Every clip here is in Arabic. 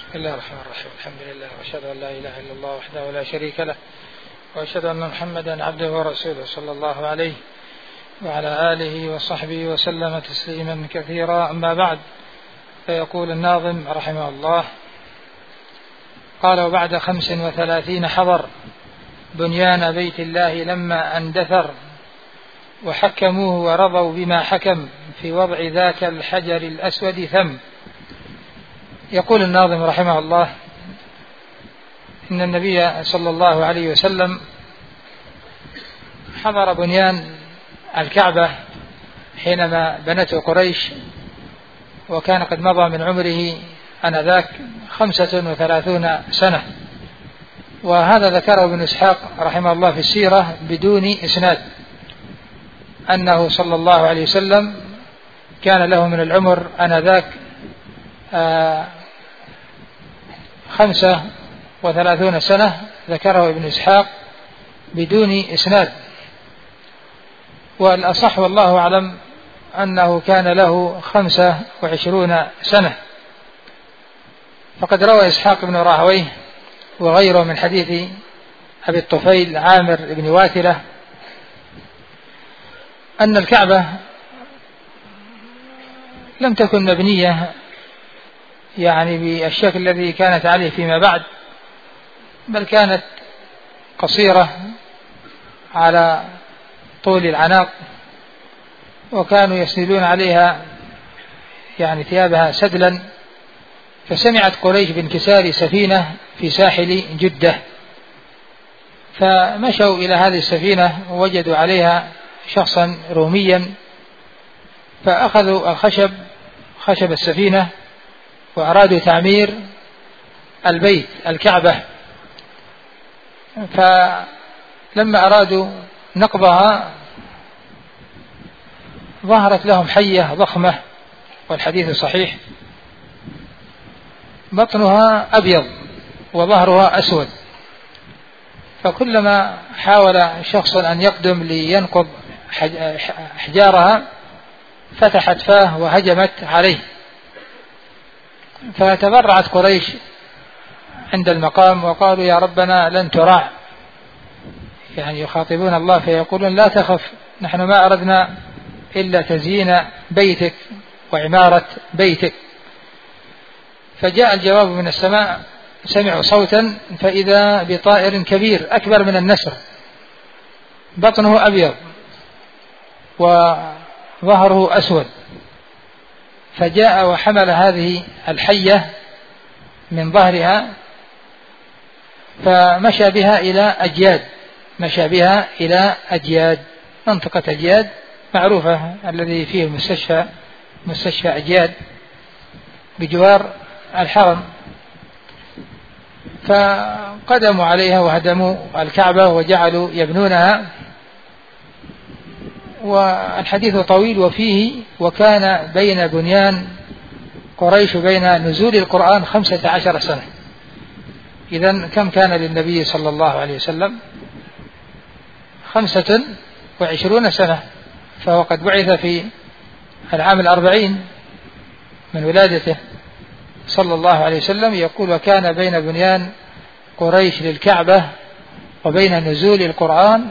بسم الله الرحمن الرحيم. الحمد لله وأشهد أن لا إله إلا الله وحده لا شريك له وأشهد أن محمدا عبده ورسوله صلى الله عليه وعلى آله وصحبه وسلم تسليما كثيرا. أما بعد، فيقول الناظم رحمه الله: قال: وبعد 35 حضر بنيان بيت الله لما اندثر، وحكموه ورضوا بما حكم في وضع ذاك الحجر الأسود ثم. يقول الناظم رحمه الله: إن النبي صلى الله عليه وسلم حضر بنيان الكعبة حينما بنته قريش، وكان قد مضى من عمره آنذاك 35 سنة. وهذا ذكره ابن إسحاق رحمه الله في السيرة بدون إسناد، أنه صلى الله عليه وسلم كان له من العمر آنذاك 35 سنة، ذكره ابن إسحاق بدون إسناد. والأصح والله أعلم أنه كان له 25 سنة، فقد روى إسحاق بن راهويه وغيره من حديث أبي الطفيل عامر بن واثلة أن الكعبة لم تكن مبنية يعني بالشكل الذي كانت عليه فيما بعد، بل كانت قصيرة على طول العناق، وكانوا يسندون عليها يعني ثيابها سدلا. فسمعت قريش بانكسار سفينة في ساحل جدة، فمشوا إلى هذه السفينة ووجدوا عليها شخصا روميا، فأخذوا خشب السفينة وأرادوا تعمير البيت الكعبة. فلما أرادوا نقضها ظهرت لهم حية ضخمة، والحديث صحيح، بطنها أبيض وظهرها أسود، فكلما حاول شخص أن يقدم لينقض أحجارها فتحت فاه وهجمت عليه. فتبرعت قريش عند المقام وقالوا: يا ربنا لن تراع، يعني يخاطبون الله فيقولون: لا تخف، نحن ما أردنا إلا تزيين بيتك وعمارة بيتك. فجاء الجواب من السماء، سمعوا صوتا فإذا بطائر كبير أكبر من النسر، بطنه أبيض وظهره أسود، فجاء وحمل هذه الحية من ظهرها فمشى بها إلى أجياد، منطقة أجياد معروفة الذي فيه مستشفى أجياد بجوار الحرم. فقدموا عليها وهدموا الكعبة وجعلوا يبنونها. والحديث طويل وفيه: وكان بين بنيان قريش بين نزول القرآن 15 سنة. إذن كم كان للنبي صلى الله عليه وسلم؟ 25 سنة، فهو قد بعث في العام 40 من ولادته صلى الله عليه وسلم. يقول: وكان بين بنيان قريش للكعبة وبين نزول القرآن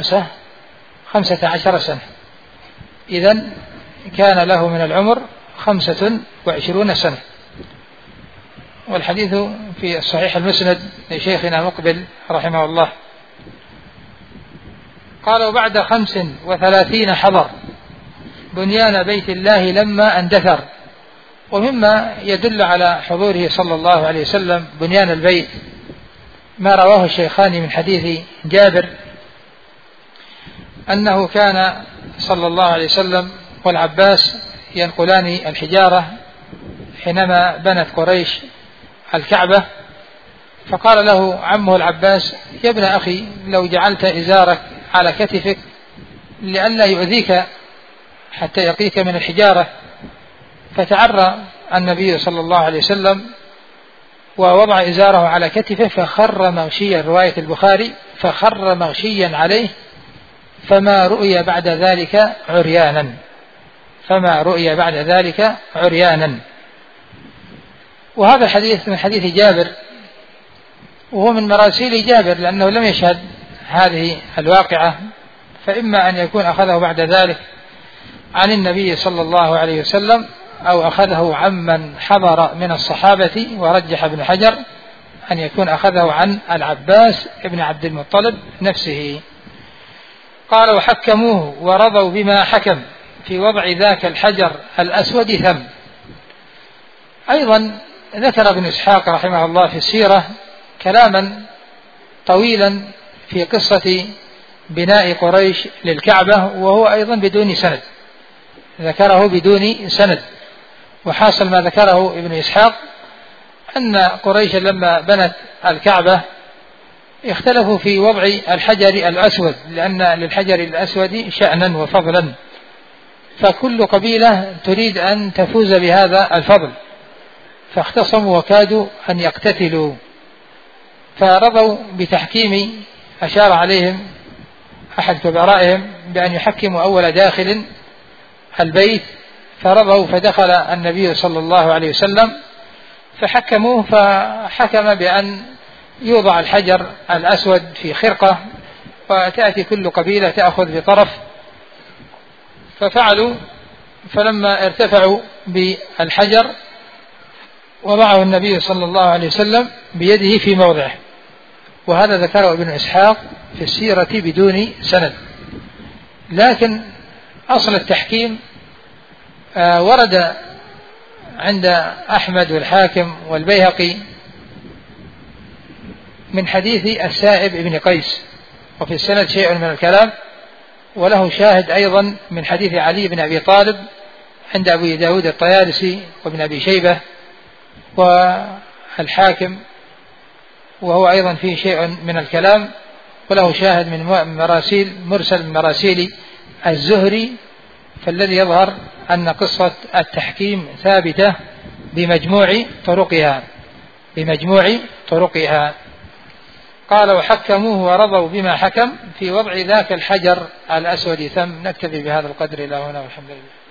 15 سنة. إذن كان له من العمر 25 سنة. والحديث في الصحيح المسند لشيخنا مقبل رحمه الله. قال: وبعد 35 حضر بنيان بيت الله لما اندثر. ومما يدل على حضوره صلى الله عليه وسلم بنيان البيت ما رواه الشيخان من حديث جابر أنه كان صلى الله عليه وسلم والعباس ينقلان الحجارة حينما بنت قريش الكعبة، فقال له عمه العباس: يا ابن أخي، لو جعلت إزارك على كتفك لئلا يؤذيك حتى يقيك من الحجارة. فتعرى النبي صلى الله عليه وسلم ووضع إزاره على كتفه فخر مغشيا، رواية البخاري: فخر مغشيا عليه، فما رؤي بعد ذلك عريانا. وهذا الحديث من حديث جابر، وهو من مراسيل جابر لأنه لم يشهد هذه الواقعة، فإما أن يكون أخذه بعد ذلك عن النبي صلى الله عليه وسلم أو أخذه عمن حضر من الصحابة، ورجح ابن حجر أن يكون أخذه عن العباس ابن عبد المطلب نفسه. قال: وحكموه ورضوا بما حكم في وضع ذاك الحجر الأسود ثم. أيضا ذكر ابن إسحاق رحمه الله في السيرة كلاما طويلا في قصة بناء قريش للكعبة، وهو أيضا بدون سند، ذكره بدون سند. وحاصل ما ذكره ابن إسحاق أن قريش لما بنت الكعبة اختلفوا في وضع الحجر الأسود، لأن للحجر الأسود شأنا وفضلا، فكل قبيلة تريد أن تفوز بهذا الفضل، فاختصموا وكادوا أن يقتتلوا، فرضوا بتحكيم أشار عليهم أحد كبرائهم بأن يحكموا أول داخل البيت، فرضوا، فدخل النبي صلى الله عليه وسلم فحكموه، فحكم بأن يوضع الحجر الأسود في خرقة، وتأتي كل قبيلة تأخذ بطرف، ففعلوا. فلما ارتفعوا بالحجر وضعه النبي صلى الله عليه وسلم بيده في موضعه، وهذا ذكره ابن إسحاق في السيرة بدون سند. لكن أصل التحكيم ورد عند أحمد والحاكم والبيهقي من حديث السائب ابن قيس، وفي السند شيء من الكلام، وله شاهد أيضا من حديث علي بن أبي طالب عند أبي داود الطيالسي وابن أبي شيبة والحاكم، وهو أيضا فيه شيء من الكلام، وله شاهد من مراسيل مرسل من مراسيل الزهري. فالذي يظهر أن قصة التحكيم ثابتة بمجموع طرقها. قال: وحكموه ورضوا بما حكم في وضع ذاك الحجر الأسود ثم. نكتفي بهذا القدر إلى هنا والحمد لله.